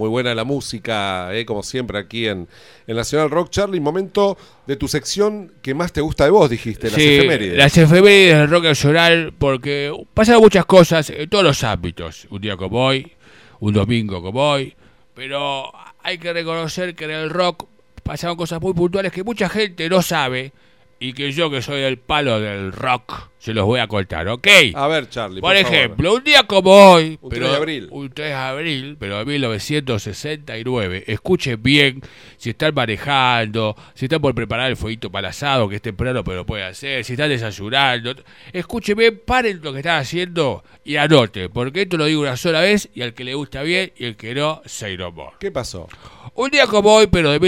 muy buena la música, como siempre aquí en Nacional Rock. Charlie, momento de tu sección que más te gusta de vos, dijiste, las efemérides. Las efemérides del rock nacional, porque pasaron muchas cosas en todos los ámbitos. Un día como hoy, un domingo como hoy, pero hay que reconocer que en el rock pasaron cosas muy puntuales que mucha gente no sabe y que yo, que soy del palo del rock, se los voy a contar, ¿ok? A ver, Charlie, por ejemplo, favor. Un día como hoy, un 3 de abril. Un 3 de abril, pero de 1969, escuchen bien, si están manejando, si están por preparar el fueguito para el asado, que es temprano pero lo pueden hacer, si están desayunando, escuchen bien, paren lo que están haciendo y anoten, porque esto lo digo una sola vez y al que le gusta bien y el que no, say no more. ¿Qué pasó? Un día como hoy, pero de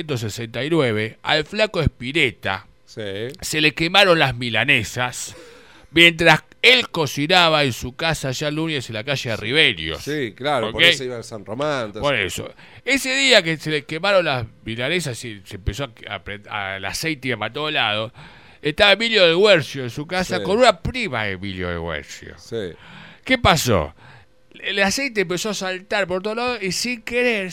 1969, al flaco Spinetta se le quemaron las milanesas mientras él cocinaba en su casa allá en Núñez, en la calle de Riverios. Sí, claro, por eso iba a San Román. Por eso. Ese día que se le quemaron las milanesas y se empezó el aceite para todos lados, estaba Emilio de Guercio en su casa con una prima de Emilio de Guercio. Sí. ¿Qué pasó? El aceite empezó a saltar por todos lados y sin querer,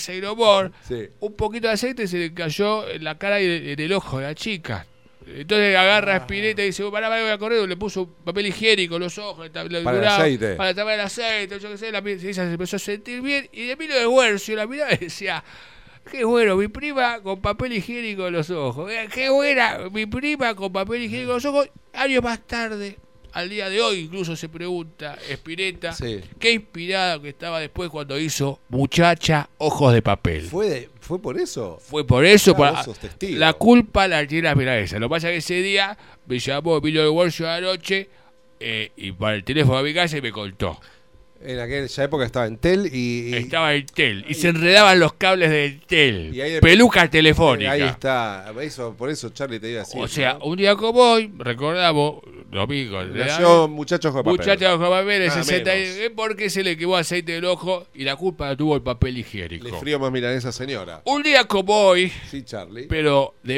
un poquito de aceite se le cayó en la cara y en el ojo de la chica. Entonces agarra a Spinetta y dice, pará, voy a correr, le puso papel higiénico en los ojos, para el aceite. Para tapar el aceite, yo qué sé, ella se empezó a sentir bien, y Emilio de Guercio la miraba y decía, qué bueno, mi prima con papel higiénico en los ojos, qué buena, mi prima con papel higiénico en los ojos. Años más tarde, al día de hoy incluso se pregunta Spinetta qué inspirado que estaba después cuando hizo Muchacha, Ojos de Papel. ¿Fue por eso? Fue por eso. Claro, la culpa la tiene la milanesa. Lo que pasa es que ese día me llamó Emilio de Guercio a la noche y para el teléfono a mi casa y me contó. En aquella época estaba Entel y... Estaba Entel y se enredaban los cables de Entel. Peluca telefónica. Ahí está. Por eso Charlie te iba a decir. O sea, un día como hoy, recordamos, domingo. Nació Muchachos de Papel. Muchachos de Papel, el 60, porque se le quemó aceite del ojo y la culpa la tuvo el papel higiénico. Le frío más milanesa, señora. Un día como hoy, sí, Charlie, pero de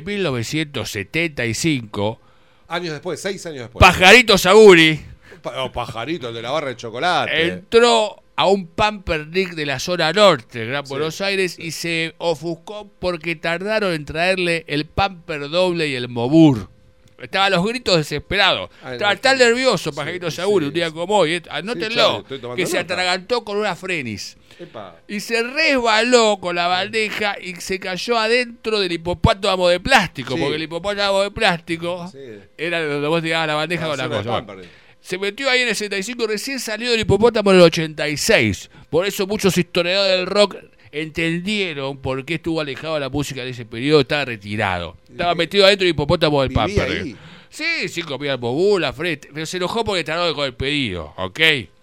1975... años después, 6 años después. Pajarito Saguri... Pajarito, el de la barra de chocolate. Entró a un Pampernick de la zona norte de Gran Buenos Aires y se ofuscó porque tardaron en traerle el Pamper doble y el Mobur. Estaban los gritos desesperados. Estaba tan nervioso Pajarito Saguri un día como hoy. Anótenlo, que se atragantó con una Frenis. Epa. Y se resbaló con la bandeja y se cayó adentro del hipopótamo de plástico. Porque el hipopótamo de plástico era donde vos tirabas la bandeja con la cosa. Se metió ahí en el 65, recién salió del hipopótamo en el 86. Por eso muchos historiadores del rock entendieron por qué estuvo alejado de la música en ese periodo, estaba retirado. Estaba metido adentro del hipopótamo del Pamper. Sí, comía el bobú, la frente, pero se enojó porque tardó con el pedido, ¿ok?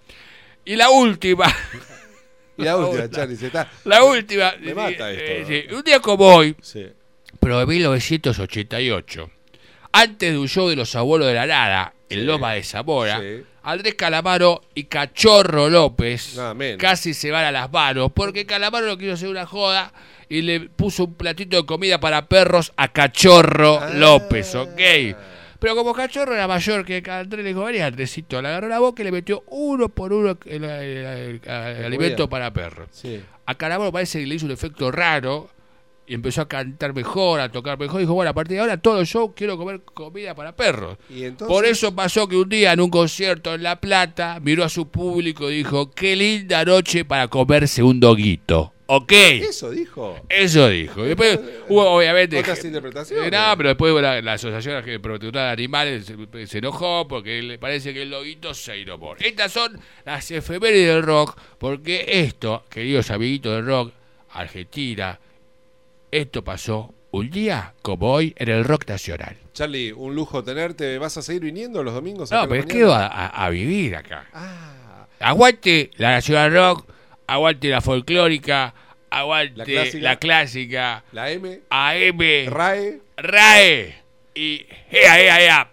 Y la última... Charlie, La última... Me mata esto. Un día como hoy, pero de 1988, antes de un show de los Abuelos de la Nada, en Loma de Zamora, Andrés Calamaro y Cachorro López casi se van a las manos, porque Calamaro no quiso hacer una joda y le puso un platito de comida para perros a Cachorro López, ¿ok? Pero como Cachorro era mayor que Andrés, le dijo, vení Andresito, le agarró la boca y le metió uno por uno el alimento para perros. A Calamaro parece que le hizo un efecto raro, y empezó a cantar mejor, a tocar mejor. Dijo, bueno, a partir de ahora todo el show quiero comer comida para perros. ¿Y entonces? Por eso pasó que un día en un concierto en La Plata miró a su público y dijo, qué linda noche para comerse un doguito. ¿Ok? ¿Eso dijo? Eso dijo. Después hubo, obviamente... ¿Otras interpretaciones? No, pero después la Asociación Protectora de Animales se enojó porque le parece que el doguito se innovó. Estas son las efemérides del rock, porque esto, queridos amiguitos del rock, Argentina... Esto pasó un día como hoy en el rock nacional. Charlie, un lujo tenerte. ¿Vas a seguir viniendo los domingos? No, pero es que quedo a vivir acá. Aguante la nacional rock, aguante la folclórica, aguante la clásica, la M, AM, RAE y ea,